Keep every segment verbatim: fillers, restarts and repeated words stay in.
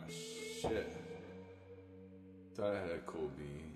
shit. Thought I had a cool beat.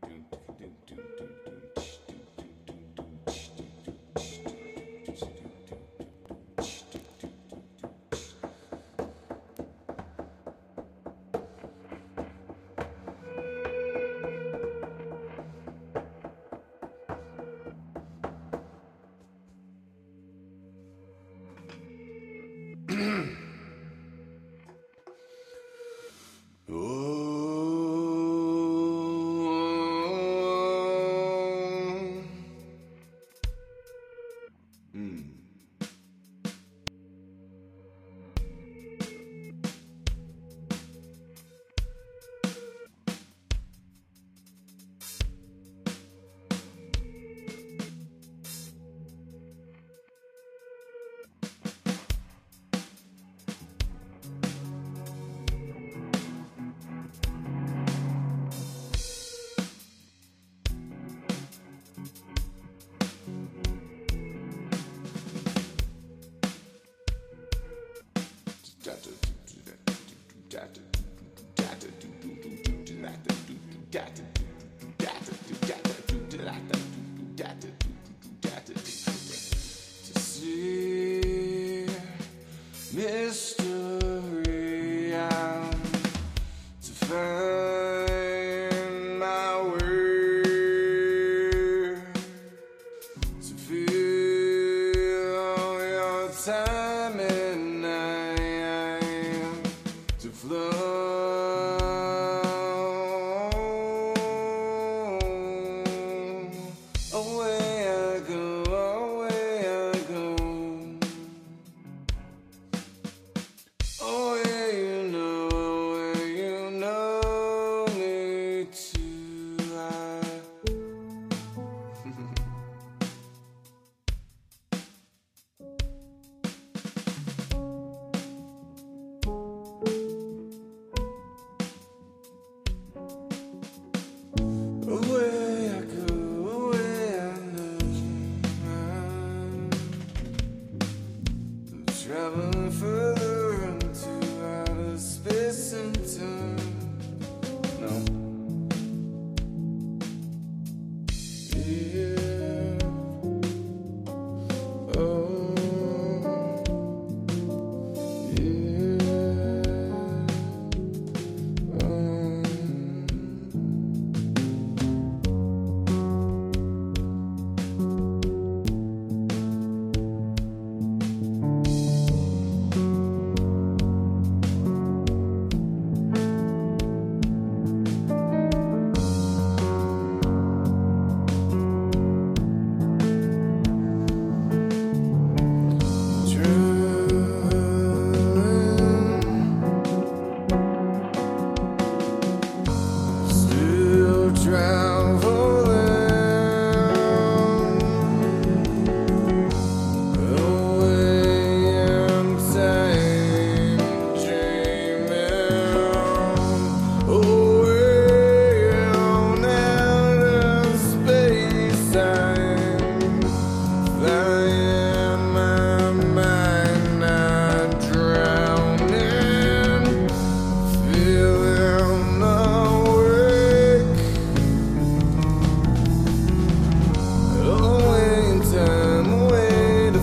To see mystery and to find my way, to feel your time and night, to flow. Away I go, away I go. Oh yeah, you know, yeah, you know me too. I away I go, away I know. Traveling further into outer space and time. No. Yeah. Oh. Yeah. Oh. Still traveling away in time, dreaming away on outer space. I'm flying my mind, not drowning, feeling awake. Away in time, away to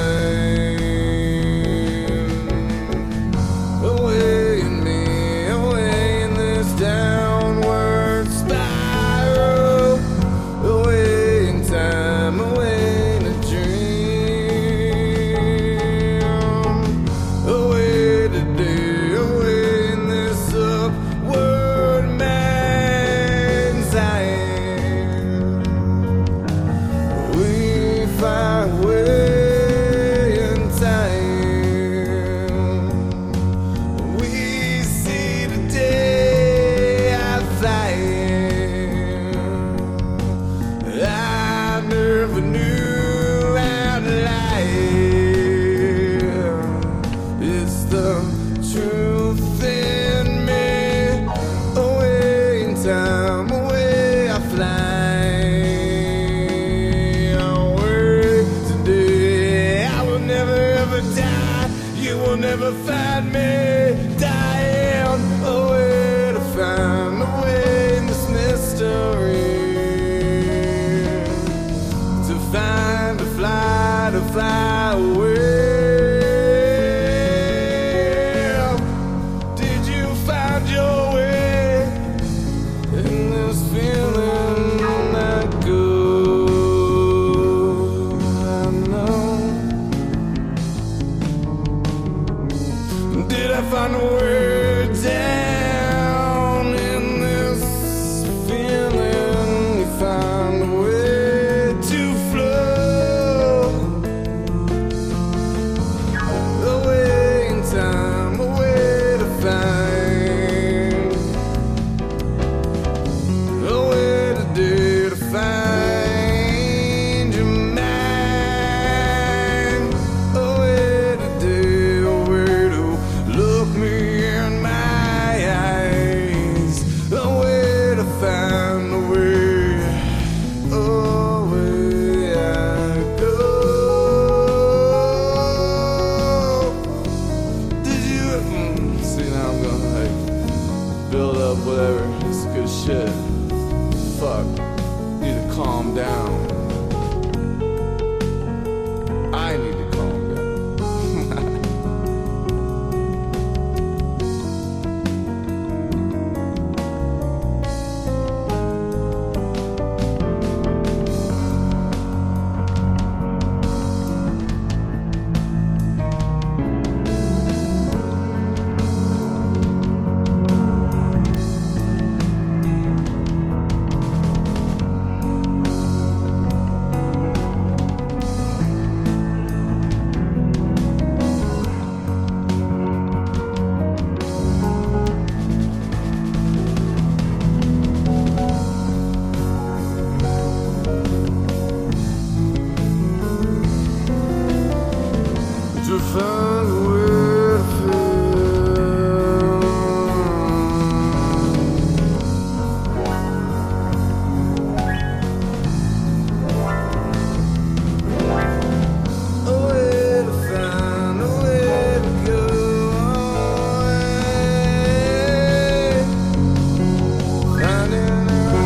find. Away in me, away in this downward spiral. Away in time, away in a dream. Away today, away in this upward man's eye. We find way in time. We see the day I fly. I never knew how to lie. It's the truth in me. Away in time, away I fly. Away today, I will never ever die. You will never find me dying. fly away. Did you find your way in this feeling that good? I know. Did I find a way down in this feeling? You found a way to flow, a way in time, a way to find, a way today to find your mind, a way today, a way to look me in my eyes, a way to find a way, a way I go. Did you mm, see now I'm gonna like build up whatever, it's good shit. Fuck, need to calm down. I need to calm down. To find a way to feel, a way to find, a way to go, finding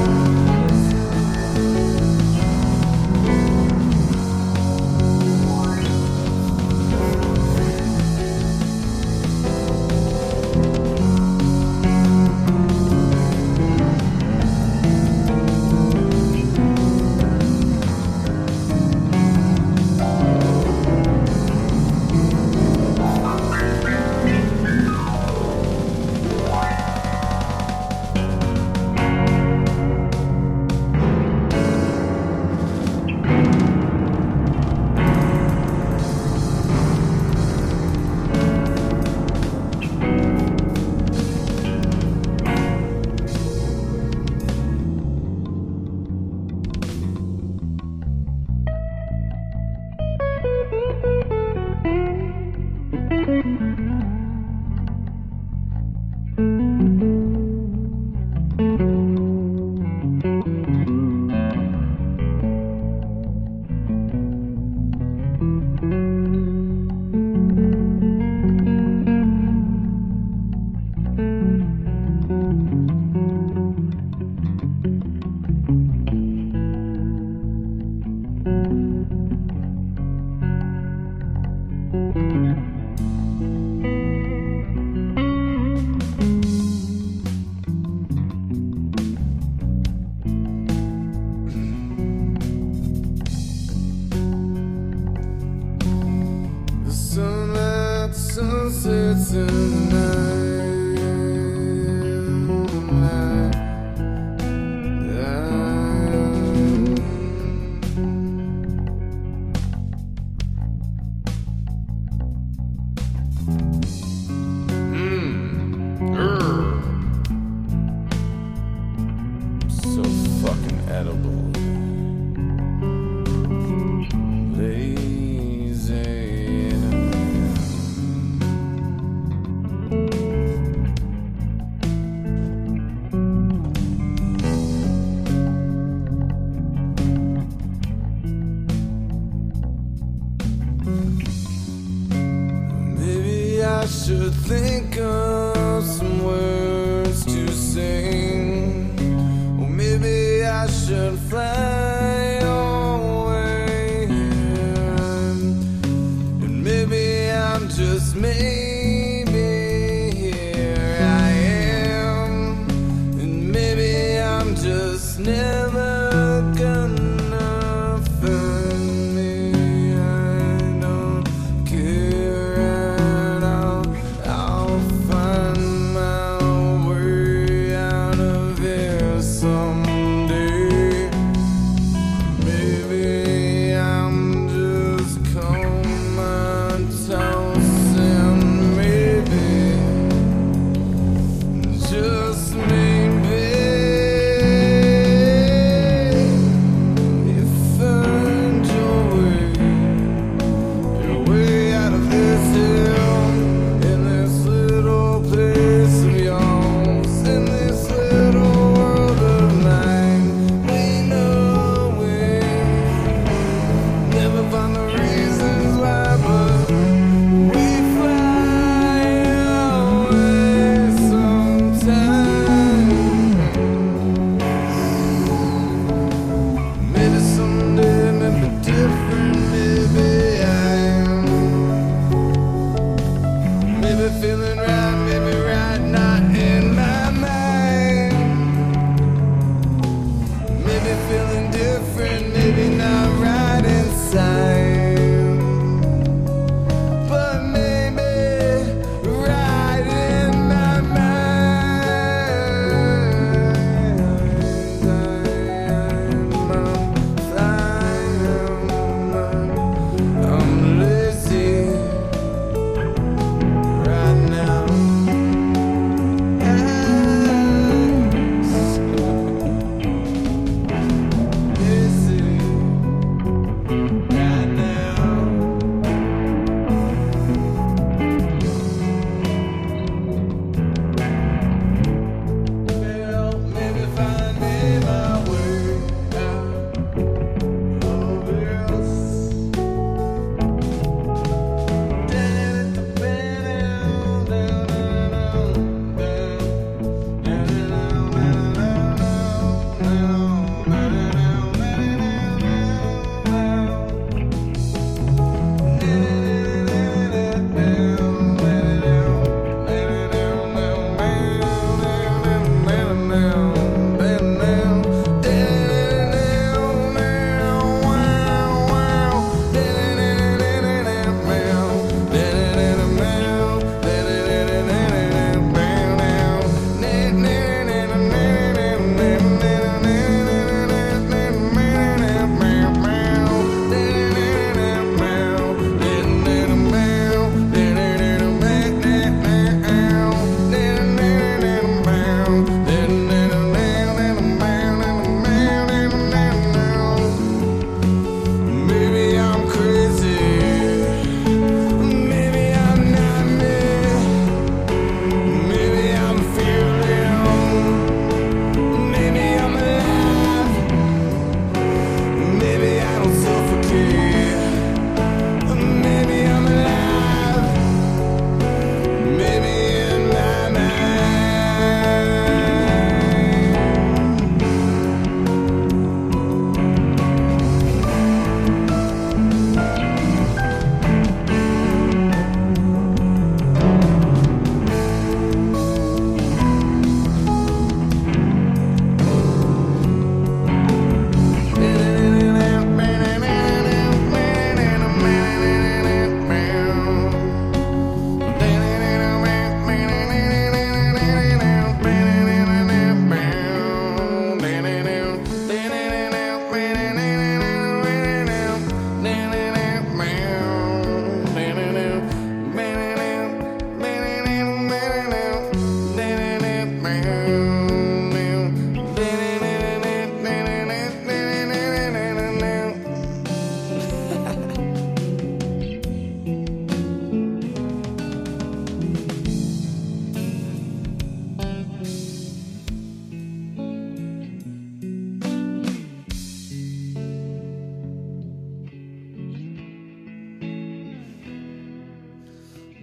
sunsets in the night. Mm. Urgh. So fucking edible. Maybe I should think of some words to sing, or maybe I should fly away and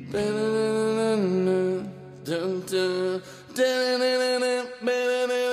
Dun, dun, dun, dun, dun, dun, dun, dun, dun, dun, dun,